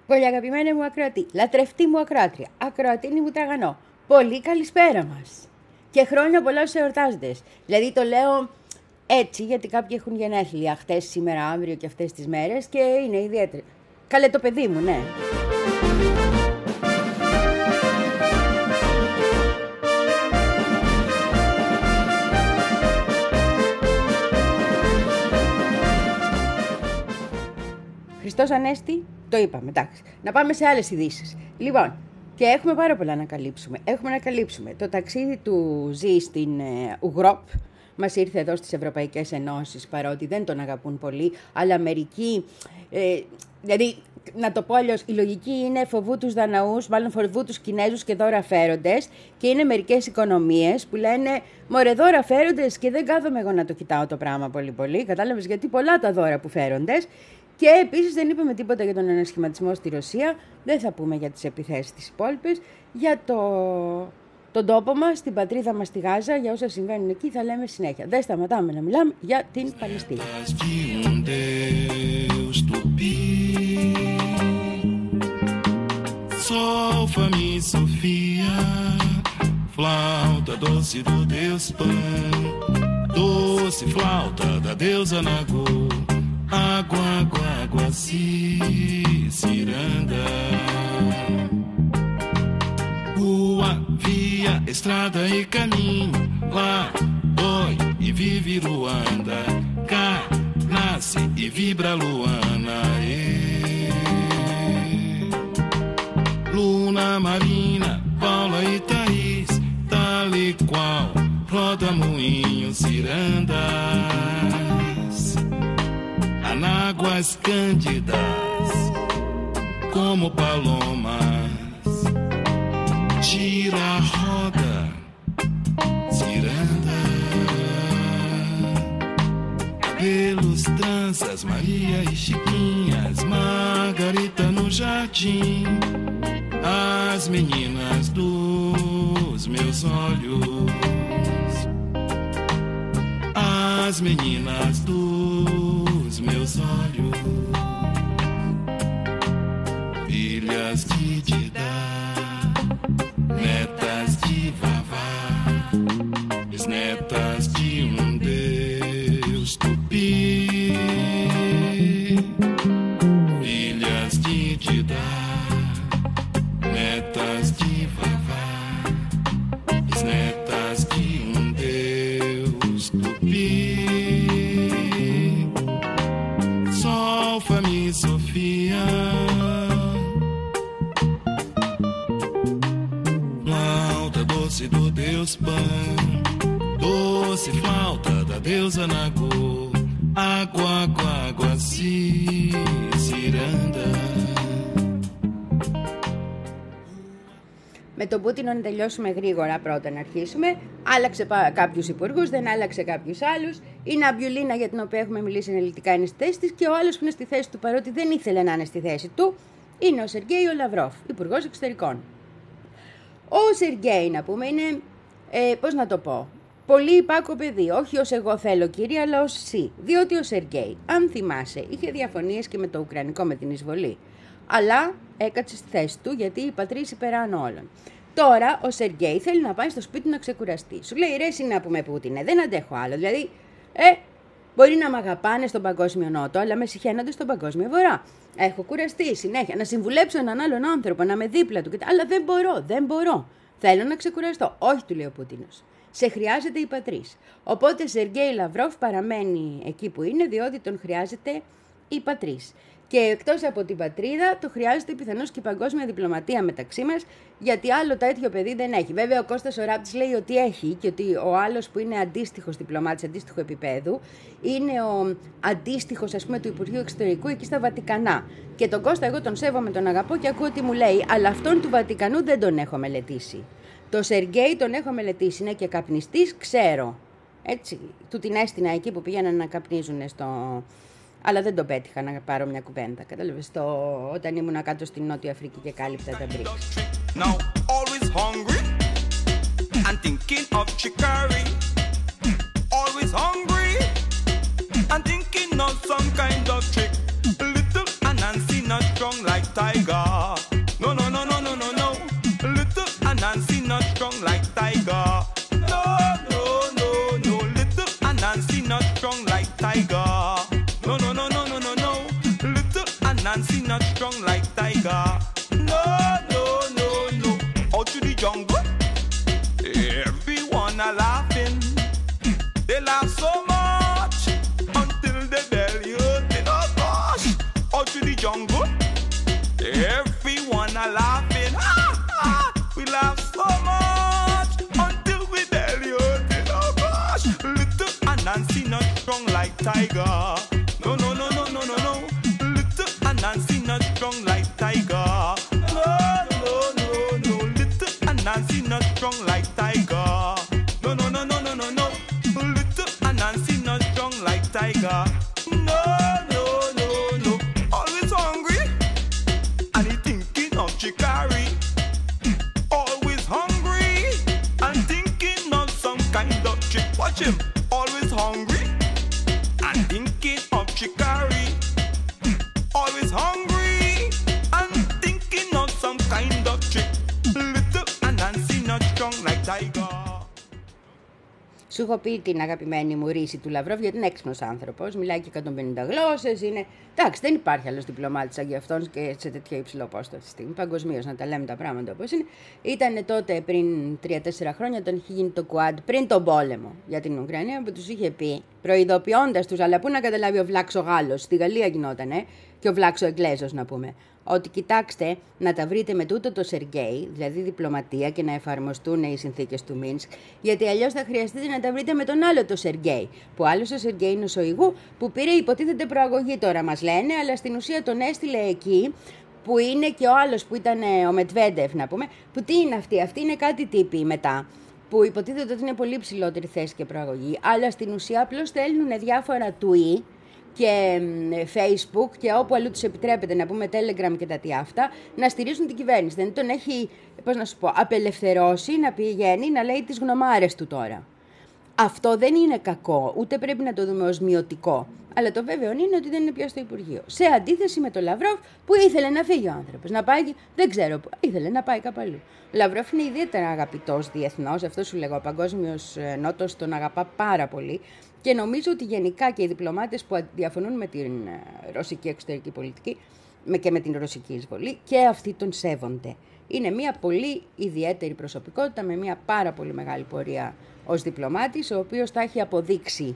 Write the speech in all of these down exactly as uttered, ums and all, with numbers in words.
Πολύ αγαπημένη μου ακροατή, λατρευτή μου ακροάτρια, ακροατίνη μου τραγανό. Πολύ καλησπέρα μας. Και χρόνια πολλά στους εορτάζοντες. Δηλαδή το λέω έτσι γιατί κάποιοι έχουν γενέθλια χτες, σήμερα, αύριο και αυτές τις μέρες και είναι ιδιαίτερη. Καλέ το παιδί μου, ναι. Χριστός Ανέστη, το είπαμε, εντάξει. Να πάμε σε άλλες ειδήσεις. Λοιπόν, και έχουμε πάρα πολλά να καλύψουμε. Έχουμε να καλύψουμε το ταξίδι του Ζη στην ε, Ουγγρόπ. Μας ήρθε εδώ στις Ευρωπαϊκές Ενώσεις, παρότι δεν τον αγαπούν πολύ, αλλά μερικοί, ε, δηλαδή, να το πω αλλιώς, η λογική είναι φοβού τους Δαναούς, μάλλον φοβού τους Κινέζους και δώρα φέροντες, και είναι μερικές οικονομίες που λένε μωρέ δώρα φέροντες και δεν κάθομαι εγώ να το κοιτάω το πράγμα πολύ πολύ, κατάλαβες, γιατί πολλά τα δώρα που φέροντες. Και επίσης δεν είπαμε τίποτα για τον ανασχηματισμό στη Ρωσία, δεν θα πούμε για τις επιθέσεις της υπόλοιπες, για το... τον τόπο μας, την πατρίδα μας στη Γάζα, για όσα συμβαίνουν εκεί θα λέμε συνέχεια. Δεν σταματάμε να μιλάμε για την Παλαιστίνη. Solfa mi Sofia, flauta doce do Deus Pan, doce flauta da deusa Nagô, água, água, água, si, ciranda. Rua, via, estrada e caminho, lá, dói e vive Ruanda, cá, nasce e vibra Luana, e... Luna, Marina, Paula e Thaís, tal e qual, roda moinho, cirandas, anáguas cândidas, como palomas, gira a roda, ciranda, cabelos, tranças, Maria e Chiquinhas, Margarita no jardim, as meninas dos meus olhos, as meninas dos meus olhos, filhas de Didá, netas de Vavá, bisnetas de um Deus Tupi, filhas de Didá, netas de Vavá, bisnetas de um Deus Tupi, Sol, Fá, Mi, Sofia, flauta doce do Deus Pan, doce flauta da deusa Nagô, água, água, água, si, ciranda. Με τον Πούτινο να τελειώσουμε γρήγορα πρώτα να αρχίσουμε. Άλλαξε κάποιους υπουργούς, δεν άλλαξε κάποιους άλλους. Η Ναμπιουλίνα, για την οποία έχουμε μιλήσει αναλυτικά, είναι στη θέση της, και ο άλλος που είναι στη θέση του, παρότι δεν ήθελε να είναι στη θέση του, είναι ο Σεργέη ο Λαυρόφ, υπουργός εξωτερικών. Ο Σεργέη, να πούμε, είναι, ε, πώς να το πω, πολύ υπάκο παιδί. Όχι ως εγώ θέλω κύριε, αλλά ως εσύ. Διότι ο Σεργέη, αν θυμάσαι, είχε διαφωνίες και με το Ουκρανικό, με την εισβολή. Αλλά έκατσε στη θέση του γιατί η πατρίση υπεράνω όλων. Τώρα ο Σεργέη θέλει να πάει στο σπίτι του να ξεκουραστεί. Σου λέει ρε εσύ να πούμε Πούτινε, δεν αντέχω άλλο. Δηλαδή, ε, μπορεί να μ' αγαπάνε στον παγκόσμιο νότο, αλλά με συχαίνονται στον παγκόσμιο βορρά. Έχω κουραστεί συνέχεια να συμβουλέψω έναν άλλον άνθρωπο, να είμαι δίπλα του, αλλά δεν μπορώ, δεν μπορώ. Θέλω να ξεκουραστώ. Όχι, του λέει ο Πούτινος. Σε χρειάζεται η πατρίς. Οπότε Σεργέη Λαυρόφ παραμένει εκεί που είναι, διότι τον χρειάζεται η πατρίς. Και εκτός από την πατρίδα, το χρειάζεται πιθανώς και η παγκόσμια διπλωματία μεταξύ μας, γιατί άλλο τέτοιο παιδί δεν έχει. Βέβαια, ο Κώστας ο Ράπτης λέει ότι έχει, και ότι ο άλλος που είναι αντίστοιχος διπλωμάτης, αντίστοιχο επίπεδου, είναι ο αντίστοιχος, ας πούμε, του Υπουργείου Εξωτερικού εκεί στα Βατικανά. Και τον Κώστα, εγώ τον σέβομαι, τον αγαπώ και ακούω τι μου λέει, αλλά αυτόν του Βατικανού δεν τον έχω μελετήσει. Το Σεργέη τον έχω μελετήσει, είναι και καπνιστής, ξέρω. Έτσι, του την έστεινα εκεί που πήγαιναν να καπνίζουν στο. Αλλά δεν το πέτυχα να πάρω μια κουβέντα. Κατάλαβες, το... όταν ήμουν κάτω στην Νότια Αφρική και κάλυπτα τα μπριξ. Now always hungry and thinking of chicory. Always hungry and thinking of some kind of trick. Little Anansi not strong like tiger. No, no, no, no, no, no, no. Little Anansi not strong like tiger. No, no, no, no. Little Anansi not strong like tiger. No, no, no, no, no, no, no. Little Anansi not strong like tiger. No, no, no, no. Out to the jungle. Everyone are laughing. They laugh so much until the belly hurting. Oh gosh. Out to the jungle. Everyone are laughing. Ah, ah. We laugh so much until we belly hurting. Oh gosh. Little Anansi not strong like tiger. No, no, no, no, no, no, no. Little Anansi not strong like tiger. No, no, no, no. Little Anansi not strong like tiger. No, no, no, no, no, no, no. Little Anansi not strong like tiger. No, no, no, no. Always hungry. And he thinking of chicory. Always hungry. And thinking of some kind of trick. Watch him. Always hungry. And thinking of chicory. Always hungry. And thinking of some kind of trick. Little Anansi not strong like tiger. Σου έχω πει την αγαπημένη μου ρίση του Λαυρόβ, γιατί είναι έξυπνος άνθρωπος, μιλάει και εκατόν πενήντα γλώσσες, είναι... Εντάξει, δεν υπάρχει άλλος διπλωμάτης σαν και αυτόν και σε τέτοιο υψηλό πόστο αυτή τη στιγμή, παγκοσμίως, να τα λέμε τα πράγματα όπως είναι. Ήταν τότε πριν τρία τέσσερα χρόνια, όταν είχε γίνει το κουάντ, πριν τον πόλεμο για την Ουκρανία, που τους είχε πει, προειδοποιώντας τους, αλλά πού να καταλάβει ο Βλάξο Γάλλος, στη Γαλλία γινότανε, και ο Βλάξο Εγγλέζος να πούμε, ότι κοιτάξτε να τα βρείτε με τούτο το Σεργέι, δηλαδή διπλωματία, και να εφαρμοστούν οι συνθήκες του Μίνσκ, γιατί αλλιώς θα χρειαστείτε να τα βρείτε με τον άλλο το Σεργέι, που άλλος ο Σεργέι είναι ο Σοϊγού, που πήρε υποτίθεται προαγωγή τώρα μας λένε, αλλά στην ουσία τον έστειλε εκεί, που είναι και ο άλλος που ήταν ο Μετβέντεφ να πούμε, που τι είναι αυτοί, αυτοί είναι κάτι τύποι μετά, που υποτίθεται ότι είναι πολύ ψηλότερη θέση και προαγωγή, αλλά στην ουσία απλώς στέλνουν διάφορα tweet και Facebook και όπου αλλού τους επιτρέπεται, να πούμε Telegram και τα τι αυτά, να στηρίζουν την κυβέρνηση. Δεν τον έχει, πώς να σου πω, απελευθερώσει να πηγαίνει να λέει τις γνωμάρες του τώρα. Αυτό δεν είναι κακό, ούτε πρέπει να το δούμε ως μειωτικό. Αλλά το βέβαιο είναι ότι δεν είναι πια στο Υπουργείο. Σε αντίθεση με τον Λαυρόβ που ήθελε να φύγει ο άνθρωπος, να πάει, δεν ξέρω πού, ήθελε να πάει κάπου αλλού. Ο Λαυρόβ είναι ιδιαίτερα αγαπητός διεθνώς, αυτό σου λέγω, ο Παγκόσμιος Νότος τον αγαπά πάρα πολύ. Και νομίζω ότι γενικά και οι διπλωμάτες που διαφωνούν με την ρωσική εξωτερική πολιτική και με την ρωσική εισβολή, και αυτοί τον σέβονται. Είναι μια πολύ ιδιαίτερη προσωπικότητα με μια πάρα πολύ μεγάλη πορεία ως διπλωμάτης, ο οποίος τα έχει αποδείξει.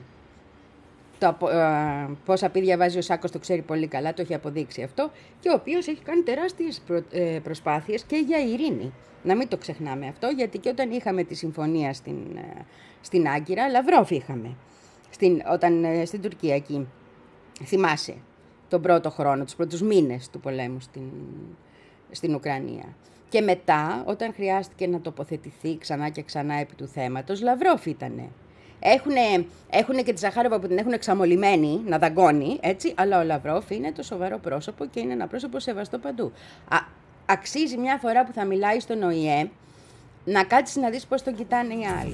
Το, ε, πόσα πει διαβάζει ο Σάκος το ξέρει πολύ καλά, το έχει αποδείξει αυτό, και ο οποίος έχει κάνει τεράστιες προ, ε, προσπάθειες και για ειρήνη. Να μην το ξεχνάμε αυτό, γιατί και όταν είχαμε τη συμφωνία στην, ε, στην Άγκυρα, Λαυρόβ είχαμε. Στην, όταν ε, στην Τουρκία εκεί, θυμάσαι, τον πρώτο χρόνο, τους πρώτους μήνες του πολέμου στην, στην Ουκρανία. Και μετά, όταν χρειάστηκε να τοποθετηθεί ξανά και ξανά επί του θέματος, Λαυρόβ ήτανε. Έχουνε, έχουνε και τη Ζαχάροβα που την έχουν εξαμολυμένη να δαγκώνει, έτσι, αλλά ο Λαυρόβ είναι το σοβαρό πρόσωπο και είναι ένα πρόσωπο σεβαστό παντού. Α, αξίζει μια φορά που θα μιλάει στον Ο Η Ε να κάτσεις να δεις πώς τον κοιτάνε οι άλλοι.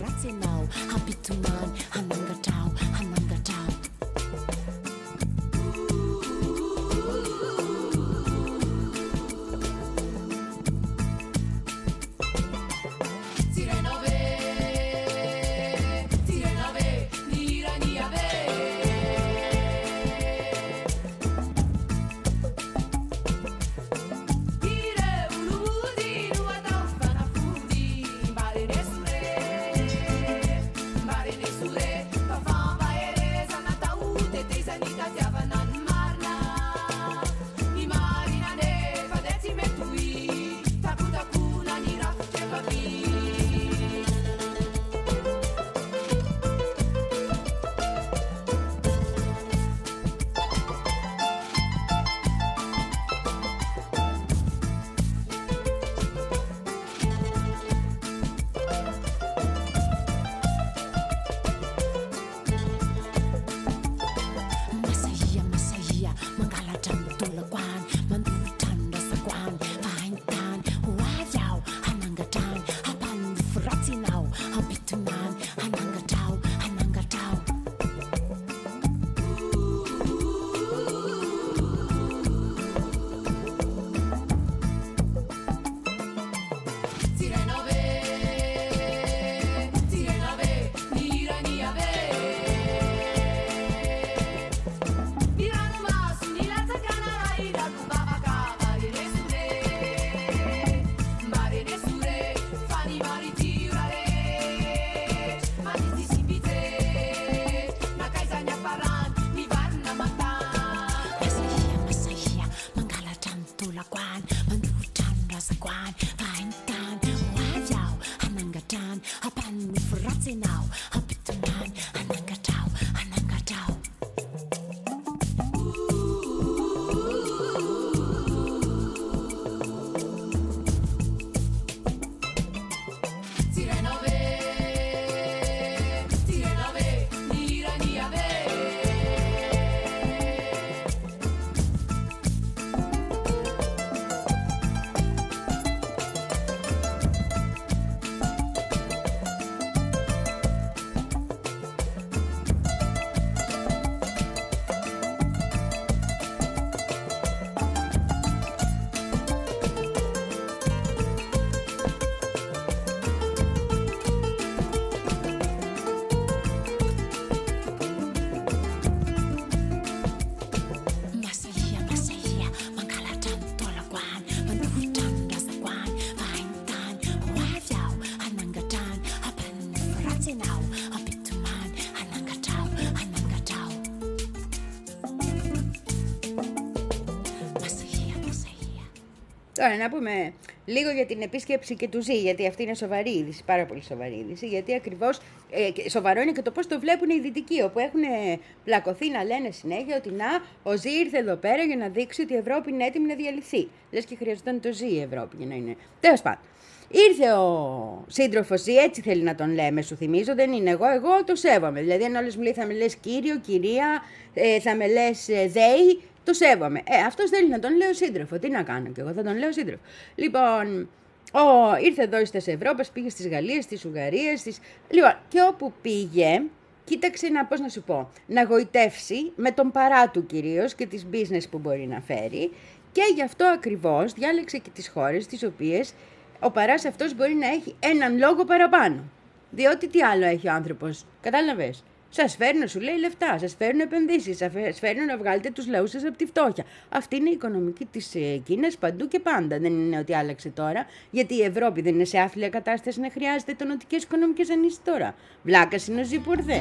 Τώρα να πούμε λίγο για την επίσκεψη και του Ζη, γιατί αυτή είναι σοβαρή είδηση, πάρα πολύ σοβαρή είδηση, γιατί ακριβώς ε, σοβαρό είναι και το πώς το βλέπουν οι Δυτικοί, όπου έχουν πλακωθεί να λένε συνέχεια ότι να, ο Ζη ήρθε εδώ πέρα για να δείξει ότι η Ευρώπη είναι έτοιμη να διαλυθεί. Λες και χρειαζόταν το Ζη η Ευρώπη για να είναι. Τέλος πάντων. Ήρθε ο σύντροφος Ζη, έτσι θέλει να τον λέμε, σου θυμίζω, δεν είναι εγώ, εγώ το σέβομαι. Δηλαδή, αν όλες μου λέει θα με λες κύριο, κυρία, ε, θα με λες ε, δέη, το σέβομαι. Ε, αυτός θέλει να τον λέω σύντροφο. Τι να κάνω κι εγώ, θα τον λέω σύντροφο. Λοιπόν, ο, ήρθε εδώ στις Ευρώπες, πήγε στις Γαλλίες, στις Ουγγαρίες, στις... Λοιπόν, και όπου πήγε, κοίταξε να, πώς να σου πω, να γοητεύσει με τον παρά του κυρίως και τις business που μπορεί να φέρει και γι' αυτό ακριβώς διάλεξε και τις χώρες τις οποίες ο παράς αυτός μπορεί να έχει έναν λόγο παραπάνω. Διότι τι άλλο έχει ο άνθρωπος, κατάλαβες. Σας φέρνουν, σου λέει, λεφτά, σας φέρνουν επενδύσεις, σας φέρνουν να βγάλετε τους λαούς σας από τη φτώχεια. Αυτή είναι η οικονομική της Κίνας παντού και πάντα. Δεν είναι ότι άλλαξε τώρα, γιατί η Ευρώπη δεν είναι σε άθλια κατάσταση να χρειάζεται τονωτικές οικονομικές ανήσεις τώρα. Βλάκας είναι ο Ζη που ήρθε.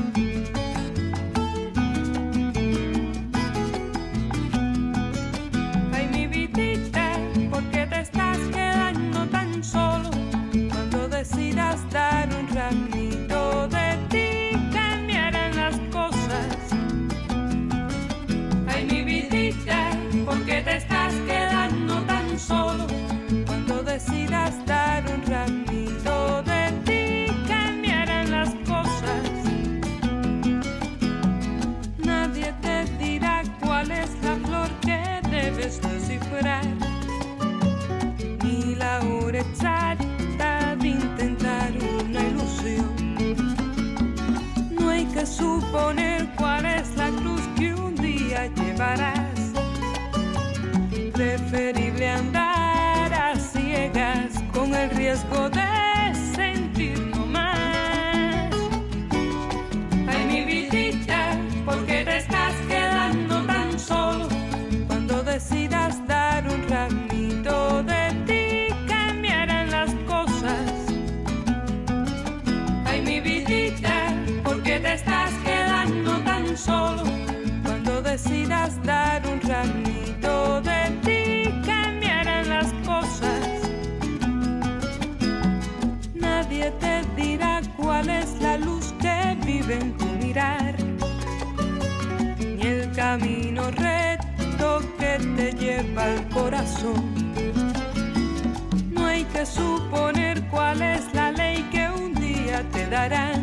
Suponer cuál es la cruz que un día llevarás. Preferible andar a ciegas con el riesgo de sentir no más. Ay, mi vidita, ¿por qué te estás quedando tan solo? Cuando decidas dar un ramito de ti, cambiarán las cosas. Ay, mi vidita, ¿por qué te estás quedando tan solo? Cuando decidas dar un ramito de ti, cambiarán las cosas. Nadie te dirá cuál es la luz que vive en tu mirar, ni el camino recto que te lleva al corazón. No hay que suponer cuál es la ley que un día te darán.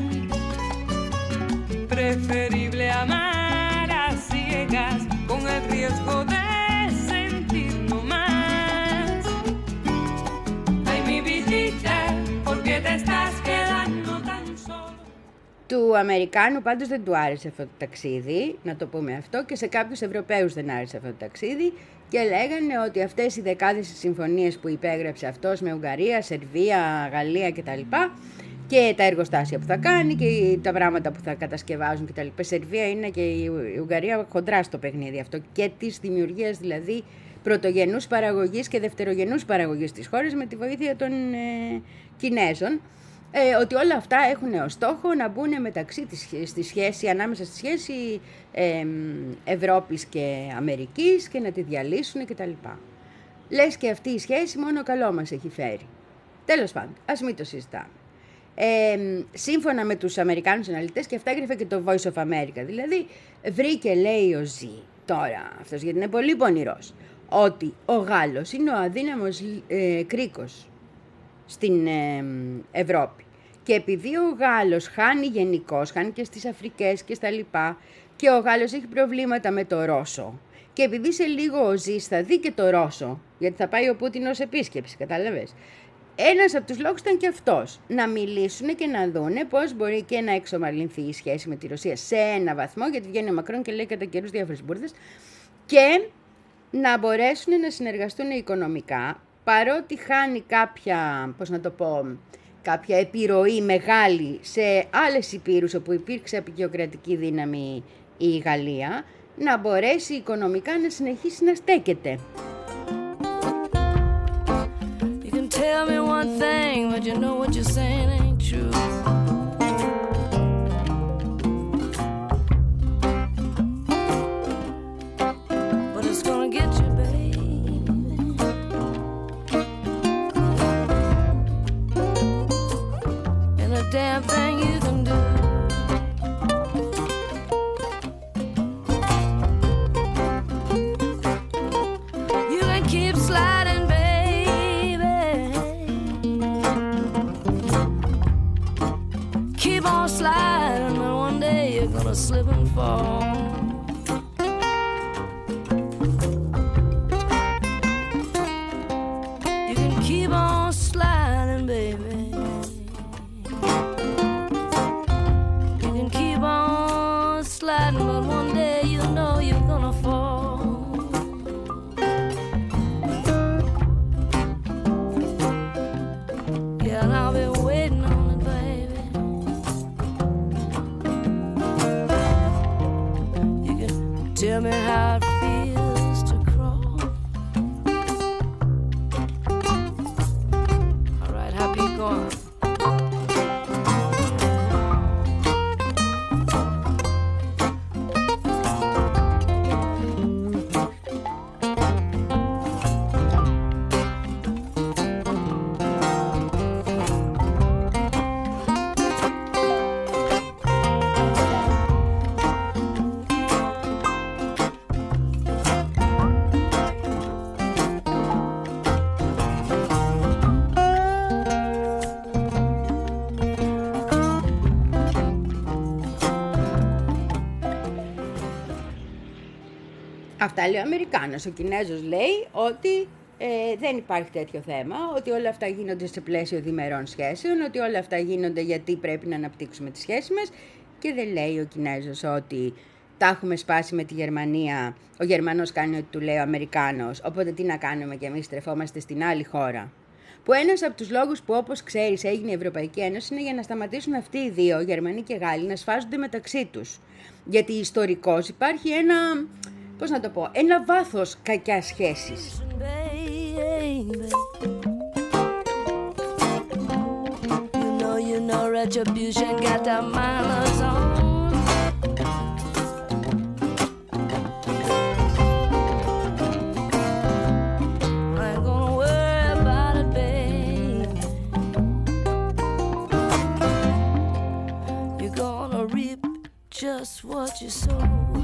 Preferible amar a ciegas con el riesgo de sentir no más. Ay, mi vidita, ¿por qué te estás quedando tan solo? Του Αμερικάνου πάντως δεν του άρεσε αυτό το ταξίδι, να το πούμε αυτό, και σε κάποιους Ευρωπαίους δεν άρεσε αυτό το ταξίδι και λέγανε ότι αυτές οι δεκάδες συμφωνίες που υπέγραψε αυτός με Ουγγαρία, Σερβία, Γαλλία κτλ. Και τα εργοστάσια που θα κάνει και τα πράγματα που θα κατασκευάζουν κτλ. Η Σερβία είναι και η Ουγγαρία χοντρά στο παιχνίδι αυτό και της δημιουργίας δηλαδή πρωτογενούς παραγωγής και δευτερογενούς παραγωγής της χώρας με τη βοήθεια των ε, Κινέζων. Ε, ότι όλα αυτά έχουν ως στόχο να μπουν μεταξύ της, στη σχέση, ανάμεσα στη σχέση ε, Ευρώπης και Αμερικής και να τη διαλύσουν κτλ. Λες και αυτή η σχέση μόνο καλό μας έχει φέρει. Τέλος πάντων, ας μην το συζητάμε. Ε, σύμφωνα με τους Αμερικάνους αναλυτές, και αυτά έγραφε και το Voice of America, δηλαδή βρήκε, λέει ο Ζη τώρα, αυτός γιατί είναι πολύ πονηρός, ότι ο Γάλλος είναι ο αδύναμος ε, κρίκος στην ε, Ευρώπη και επειδή ο Γάλλος χάνει γενικώς, χάνει και στις Αφρικές και στα λοιπά και ο Γάλλος έχει προβλήματα με το Ρώσο και επειδή σε λίγο ο Ζης θα δει και το Ρώσο, γιατί θα πάει ο Πούτιν ως επίσκεψη, κατάλαβες. Ένας από τους λόγους ήταν και αυτός, να μιλήσουν και να δούνε πώς μπορεί και να εξομαλυνθεί η σχέση με τη Ρωσία σε ένα βαθμό, γιατί βγαίνει ο Μακρόν και λέει κατά καιρούς διάφορες μπουρδες, και να μπορέσουν να συνεργαστούν οικονομικά, παρότι χάνει κάποια, πώς να το πω, κάποια επιρροή μεγάλη σε άλλες υπήρους όπου υπήρξε απεικιοκρατική δύναμη η Γαλλία, να μπορέσει οικονομικά να συνεχίσει να στέκεται. Tell me one thing, but you know what you're saying ain't true. But it's gonna get you, baby. fall. You can keep on sliding, baby. You can keep on sliding, but one day you know you're gonna fall. Yeah, and I'll be waiting on it, baby. You can tell me how it feels to crawl. All right, how be going? Αυτά λέει ο Αμερικάνος. Ο Κινέζος λέει ότι ε, δεν υπάρχει τέτοιο θέμα, ότι όλα αυτά γίνονται σε πλαίσιο διμερών σχέσεων, ότι όλα αυτά γίνονται γιατί πρέπει να αναπτύξουμε τις σχέσεις μας, και δεν λέει ο Κινέζος ότι τα έχουμε σπάσει με τη Γερμανία, ο Γερμανός κάνει ό,τι του λέει ο Αμερικάνος, οπότε τι να κάνουμε κι εμείς, στρεφόμαστε στην άλλη χώρα. Που ένας από τους λόγους που, όπως ξέρεις, έγινε η Ευρωπαϊκή Ένωση είναι για να σταματήσουν αυτοί οι δύο, Γερμανοί και Γάλλοι, να σφάζονται μεταξύ τους. Γιατί ιστορικώς υπάρχει ένα, πώς να το πω, ένα βάθος κακιάς σχέσης. You know, you know, retribution got the manners on. I ain't gonna worry about it, babe. You're gonna reap just what you sow.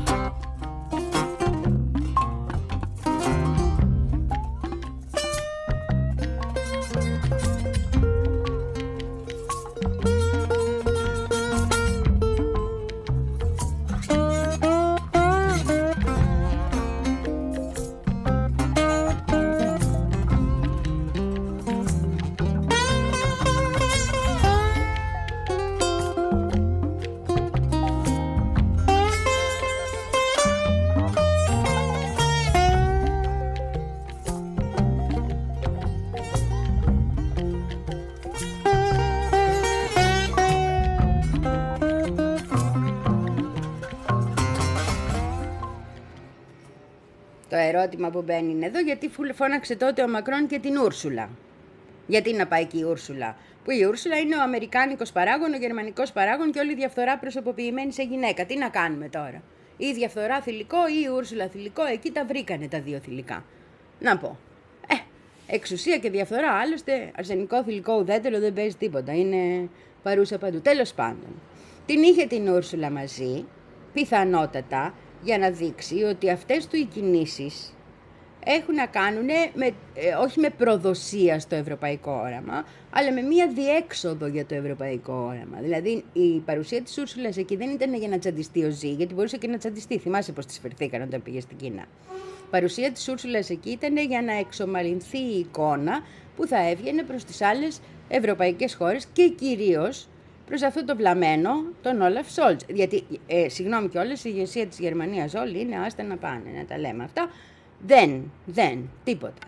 Το ερώτημα που μπαίνει είναι εδώ, γιατί φώναξε τότε ο Μακρόν και την Ούρσουλα. Γιατί να πάει και η Ούρσουλα, που η Ούρσουλα είναι ο αμερικάνικος παράγων, ο γερμανικός παράγων και όλη η διαφθορά προσωποποιημένη σε γυναίκα. Τι να κάνουμε τώρα? Ή η διαφθορά θηλυκό ή η Ούρσουλα θηλυκό, εκεί τα βρήκανε τα δύο θηλυκά. Να πω. Ε, εξουσία και διαφθορά, άλλωστε αρσενικό θηλυκό ουδέτερο δεν παίζει τίποτα, είναι παρούσα παντού. Τέλος πάντων, την είχε την Ούρσουλα μαζί, πιθανότατα, για να δείξει ότι αυτές του οι κινήσεις έχουν να κάνουν με, ε, όχι με προδοσία στο ευρωπαϊκό όραμα, αλλά με μία διέξοδο για το ευρωπαϊκό όραμα. Δηλαδή η παρουσία της Ούρσουλας εκεί δεν ήταν για να τσαντιστεί ο Ζη, γιατί μπορούσε και να τσαντιστεί. Θυμάσαι πώς της φερθήκαν όταν πήγε στην Κίνα. Η παρουσία της Ούρσουλας εκεί ήταν για να εξομαλυνθεί η εικόνα που θα έβγαινε προς τις άλλες ευρωπαϊκές χώρες και κυρίως προς αυτό το βλαμμένο, τον Όλαφ Σόλτς. Γιατί, ε, συγγνώμη κιόλας, η ηγεσία της Γερμανίας όλοι είναι άστα να πάνε, να τα λέμε αυτά. Δεν, δεν, τίποτα.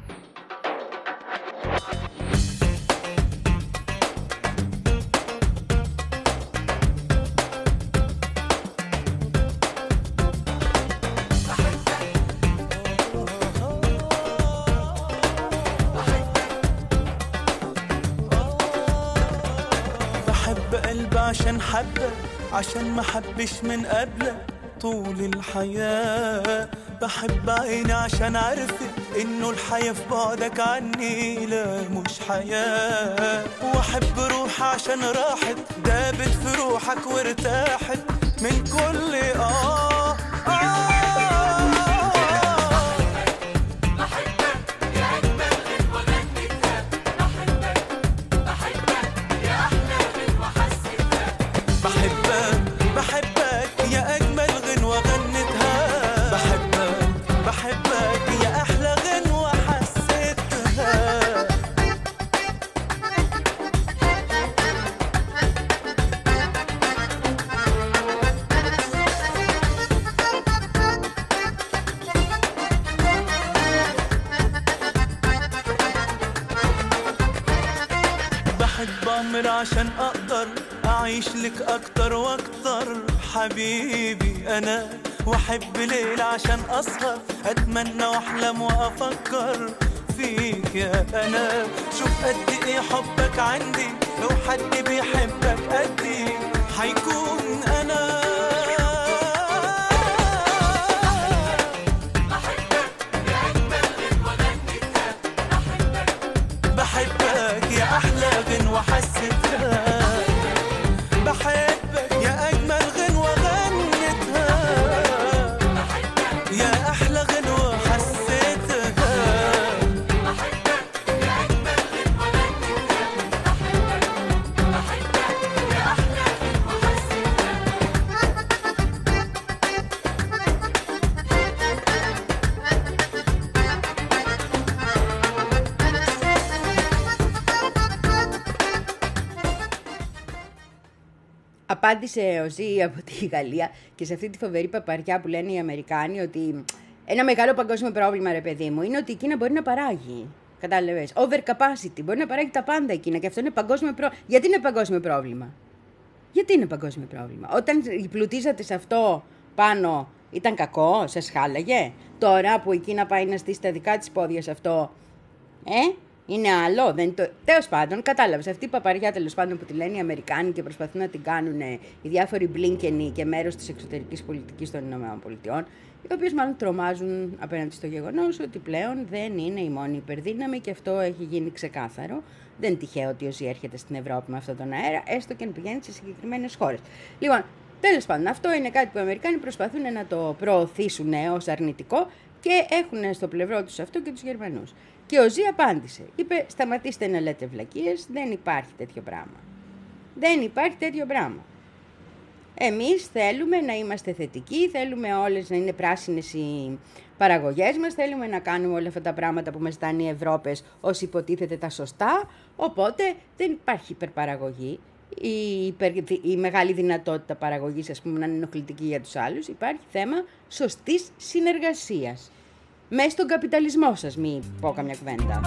عشان حبك عشان ما حبش من قبلك طول الحياة بحب عيني عشان عرفت انه الحياة في بعدك عني لا مش حياة واحب روحي عشان راحت دابت في روحك وارتاحت من كل اه اه بحبك يا أجمل العمر عشان أقدر أعيش لك أكتر وأكتر حبيبي أنا، وأحب ليل عشان أسهر أتمنى وأحلم وأفكر فيك يا أنا. شوف قد إيه حبك عندي، لو حد بيحبك قدي حيكون أنا. بحبك يا أحلى غنوة حسيتها، بحبك يا أجمل غنوة غنيتها، يا أحلى غنوة حسيتها. بحبك يا أجمل غنوة غنيتها، بحبك يا أحلى غنوة Απάντησε ο Ζή από τη Γαλλία και σε αυτή τη φοβερή παπαριά που λένε οι Αμερικάνοι ότι ένα μεγάλο παγκόσμιο πρόβλημα, ρε παιδί μου, είναι ότι η Κίνα μπορεί να παράγει. Κατάλαβες. Overcapacity. Μπορεί να παράγει τα πάντα η Κίνα και αυτό είναι παγκόσμιο πρόβλημα. Γιατί είναι παγκόσμιο πρόβλημα? Γιατί είναι παγκόσμιο πρόβλημα? Όταν πλουτίζατε σε αυτό πάνω, ήταν κακό, σας χάλαγε? Τώρα που η Κίνα πάει να στήσει τα δικά της πόδια σε αυτό, ε? Είναι άλλο, δεν το... Τέλος πάντων, κατάλαβες, αυτή η παπαριά τέλος πάντων που τη λένε οι Αμερικάνοι και προσπαθούν να την κάνουν οι διάφοροι Μπλίνκενοι και μέρος της εξωτερικής πολιτικής των ΗΠΑ, οι οποίες μάλλον τρομάζουν απέναντι στο γεγονός ότι πλέον δεν είναι η μόνη υπερδύναμη και αυτό έχει γίνει ξεκάθαρο. Δεν είναι τυχαίο ότι ο Ζή έρχεται στην Ευρώπη με αυτόν τον αέρα, έστω και αν πηγαίνει σε συγκεκριμένες χώρες. Λοιπόν, τέλος πάντων, αυτό είναι κάτι που οι Αμερικάνοι προσπαθούν να το προωθήσουν ως αρνητικό και έχουν στο πλευρό τους αυτό και τους Γερμανούς. Και ο Ζή απάντησε, είπε σταματήστε να λέτε βλακίες, δεν υπάρχει τέτοιο πράγμα. Δεν υπάρχει τέτοιο πράγμα. Εμείς θέλουμε να είμαστε θετικοί, θέλουμε όλες να είναι πράσινες οι παραγωγές μας, θέλουμε να κάνουμε όλα αυτά τα πράγματα που μας ζητάνε οι Ευρώπες ως υποτίθεται τα σωστά, οπότε δεν υπάρχει υπερπαραγωγή. Η, υπερ, η μεγάλη δυνατότητα παραγωγής, ας πούμε, να είναι ενοχλητική για τους άλλους, υπάρχει θέμα σωστής συνεργασίας. Μέσα στον καπιταλισμό σας, μη πω καμιά κουβέντα.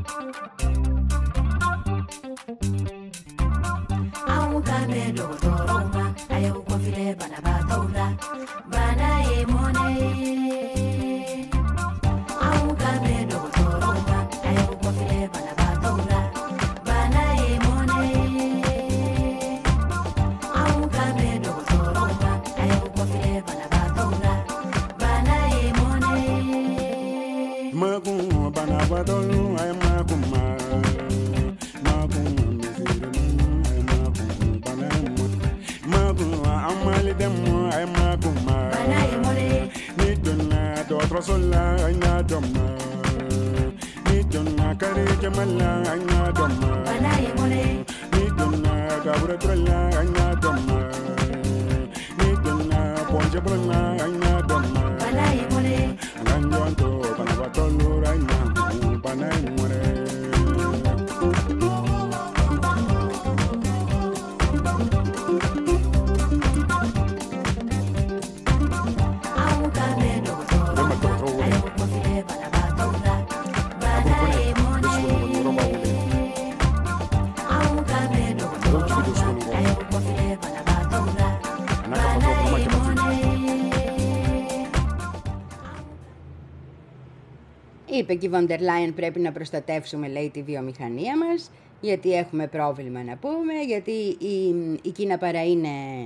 Είπε και η Βοντερ Λάιεν πρέπει να προστατεύσουμε, λέει, τη βιομηχανία μας, γιατί έχουμε πρόβλημα να πούμε, γιατί η, η Κίνα παρά είναι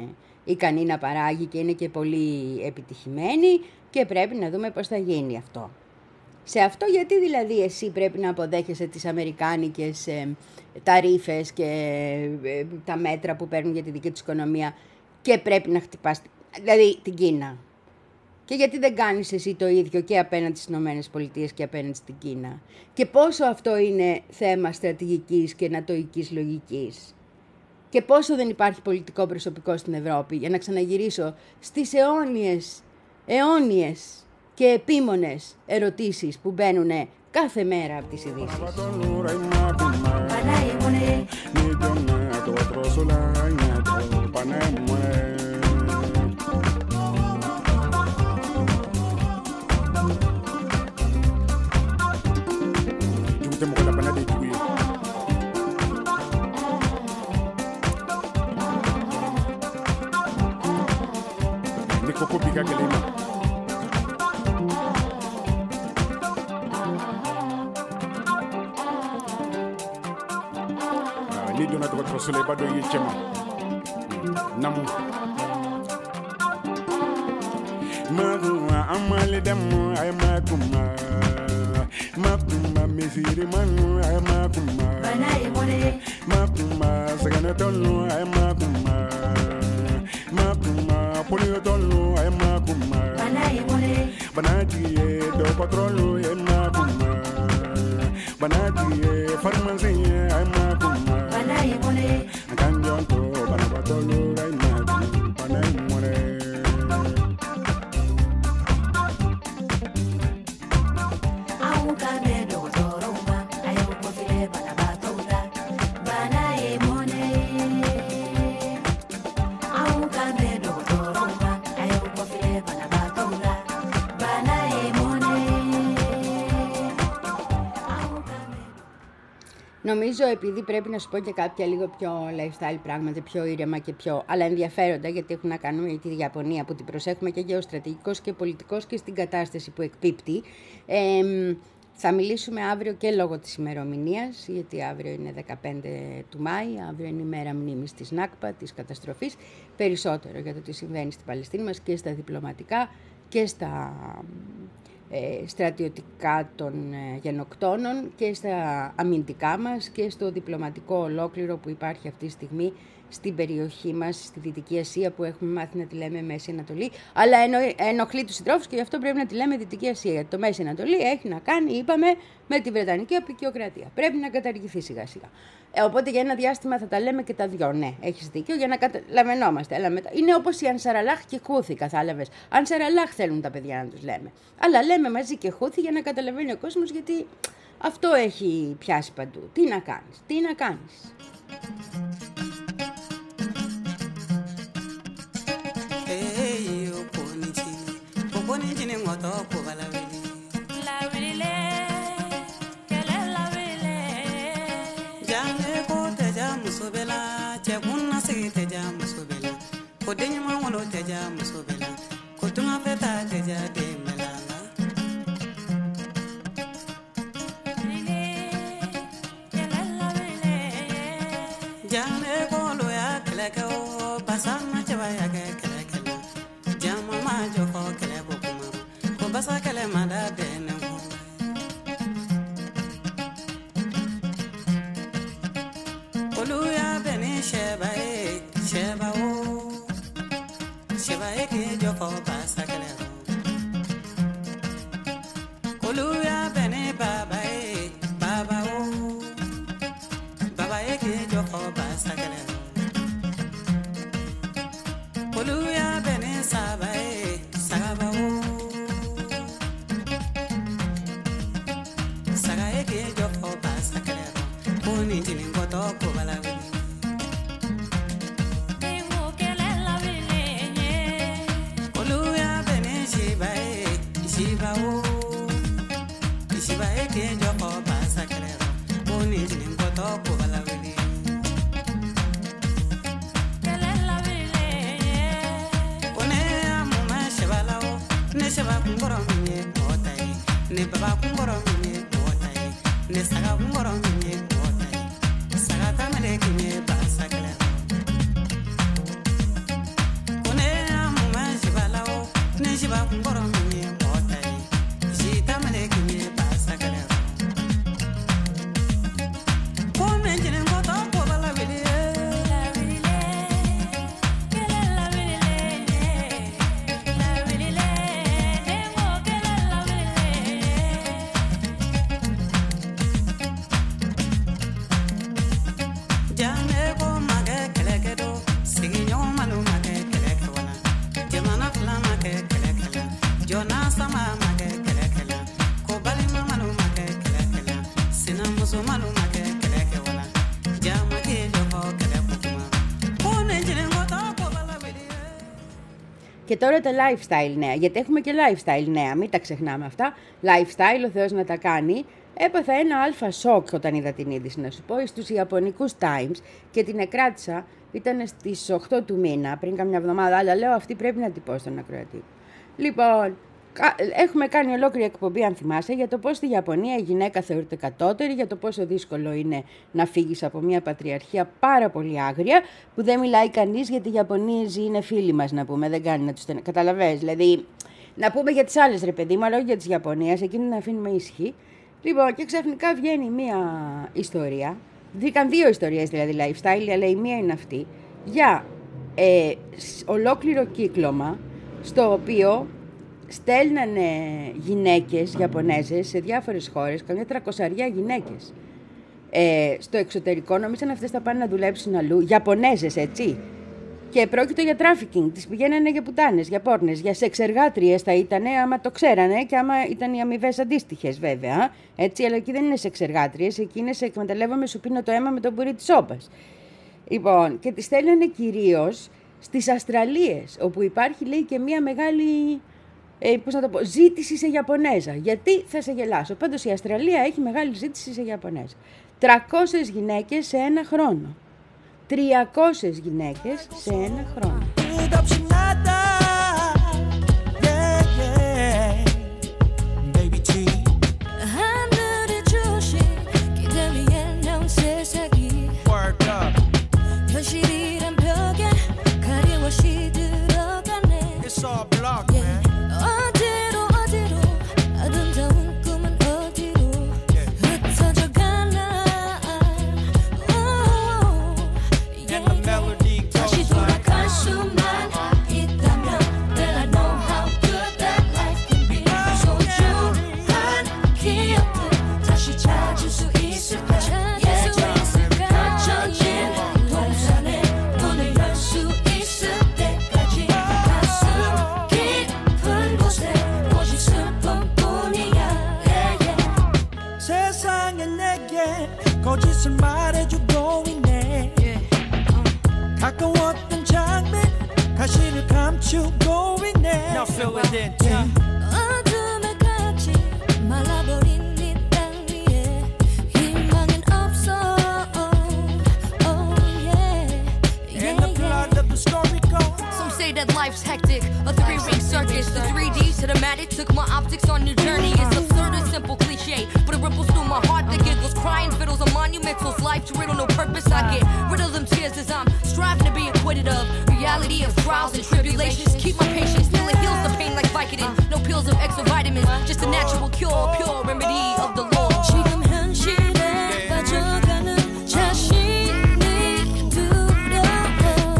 ικανή να παράγει και είναι και πολύ επιτυχημένη και πρέπει να δούμε πώς θα γίνει αυτό. Σε αυτό γιατί δηλαδή εσύ πρέπει να αποδέχεσαι τις αμερικάνικες ε, ταρίφες και ε, τα μέτρα που παίρνουν για τη δική της οικονομία και πρέπει να χτυπάς, δηλαδή την Κίνα. Και γιατί δεν κάνεις εσύ το ίδιο και απέναντι στις Ηνωμένες Πολιτείες και απέναντι στην Κίνα. Και πόσο αυτό είναι θέμα στρατηγικής και νατοικής λογικής. Και πόσο δεν υπάρχει πολιτικό προσωπικό στην Ευρώπη, για να ξαναγυρίσω στις αιώνιες, αιώνιες και επίμονες ερωτήσεις που μπαίνουν κάθε μέρα από τις ειδήσεις. ka kelen ma ni donna dɔgɔtɔrɔso la i b'a dɔn i ye cɛ ma namu makuma amali demu ay makuma makuma misiri manu ay makuma banaye mone makuma sagana tonu ay makuma makuma polio tonu ay makuma banaye mone banaji do controlu ay makuma banaji farmansi ay makuma banaye mone kanjon to banatolu ay makuma banaye mone Νομίζω επειδή πρέπει να σου πω και κάποια λίγο πιο lifestyle πράγματα, πιο ήρεμα και πιο αλλά ενδιαφέροντα, γιατί έχουν να κάνουν με τη Ιαπωνία που την προσέχουμε και γεωστρατηγικός και πολιτικός και στην κατάσταση που εκπίπτει. Ε, θα μιλήσουμε αύριο και λόγω της ημερομηνίας, γιατί αύριο είναι δεκαπέντε του Μάη, αύριο είναι η μέρα μνήμης της Νάκπα, της καταστροφής, περισσότερο για το τι συμβαίνει στην Παλαιστίνη μας και στα διπλωματικά και στα Ε, στρατιωτικά των ε, γενοκτώνων και στα αμυντικά μας και στο διπλωματικό ολόκληρο που υπάρχει αυτή τη στιγμή στην περιοχή μας, στη Δυτική Ασία, που έχουμε μάθει να τη λέμε Μέση Ανατολή, αλλά εννο, ενοχλεί τους συντρόφους και γι' αυτό πρέπει να τη λέμε Δυτική Ασία, γιατί το Μέση Ανατολή έχει να κάνει, είπαμε, με τη Βρετανική Αποικιοκρατία. Πρέπει να καταργηθεί σιγά σιγά. Ε, οπότε για ένα διάστημα θα τα λέμε και τα δυο. Ναι, έχεις δίκιο, για να καταλαβαίνόμαστε. Αλλά μετά... Είναι όπως η Ανσαραλάχ και Χούθη, κατάλαβες. Ανσαραλάχ θέλουν τα παιδιά να τους λέμε. Αλλά λέμε μαζί και Χούθη για να καταλαβαίνει ο κόσμος, γιατί αυτό έχει πιάσει παντού. Τι να κάνεις, τι να κάνεις. Και τώρα τα lifestyle νέα, γιατί έχουμε και lifestyle νέα, μην τα ξεχνάμε αυτά. Lifestyle, ο Θεός να τα κάνει. Έπαθα ένα αλφα σοκ όταν είδα την είδηση, να σου πω, στους Ιαπωνικούς Times και την εκράτησα. Ήταν στις οκτώ του μήνα, πριν καμιά εβδομάδα, αλλά λέω αυτή πρέπει να την πω στον ακροατή. Λοιπόν, έχουμε κάνει ολόκληρη εκπομπή, αν θυμάσαι, για το πώς στη Ιαπωνία η γυναίκα θεωρείται κατώτερη, για το πόσο δύσκολο είναι να φύγεις από μια πατριαρχία πάρα πολύ άγρια, που δεν μιλάει κανείς, γιατί οι Ιαπωνέζοι είναι φίλοι μας, να πούμε, δεν κάνει να τους στενε... Καταλαβαίνεις, δηλαδή, να πούμε για τις άλλες, ρε παιδί μου, αλλά όχι για τις Ιαπωνίες, εκείνη να αφήνουμε ήσυχη. Λοιπόν, και ξαφνικά βγαίνει μια ιστορία, βγήκαν δύο ιστορίες δηλαδή lifestyle, αλλά η μία είναι αυτή, για ε, ολόκληρο κύκλωμα, στο οποίο στέλνανε γυναίκες Ιαπωνέζες σε διάφορες χώρες, καμιά τρακοσαριά γυναίκες. Ε, στο εξωτερικό νομίζαν αυτές θα πάνε να δουλέψουν αλλού, Ιαπωνέζες έτσι. Και πρόκειται για τράφικινγκ, τις πηγαίνανε για πουτάνες, για πόρνες, για σεξεργάτριες θα ήτανε, άμα το ξέρανε και άμα ήταν οι αμοιβές αντίστοιχες βέβαια. Έτσι, αλλά εκεί δεν είναι σεξεργάτριες, εκεί είναι σε εκμεταλλεύομαι, σου πίνω το αίμα με τον πουρί της σόπας. Λοιπόν, και τις στέλνανε κυρίως στις Αυστραλίες, όπου υπάρχει λέει και μια μεγάλη... Ε, πώς να το πω, ζήτηση σε Ιαπωνέζα. Γιατί θα σε γελάσω. Πάντως η Αυστραλία έχει μεγάλη ζήτηση σε Ιαπωνέζα. τριακόσιες γυναίκες σε ένα χρόνο. τριακόσιες γυναίκες σε ένα χρόνο. 거짓을 말해주고 있네 가까웠던 장면 가시를 감추고 있네 Now feel it in time 어둠에 갇힌 말라버린 네 땅 위에 희망은 없어 Oh yeah And the plot of the story goes Some say that life's hectic A three-ring circus The three D cinematic Took my optics on new journey It's absurd and simple cliche But it ripples through my heart The giggles, crying, fiddles are monumentals Life's riddle, no purpose I get rid of them tears as I'm striving to be acquitted of Reality of trials and tribulations Keep my patience till it heals the pain like Vicodin No pills of extra vitamins Just a natural cure Pure remedy of the Lord 지금 현실에 빠져가는 자신이 두려워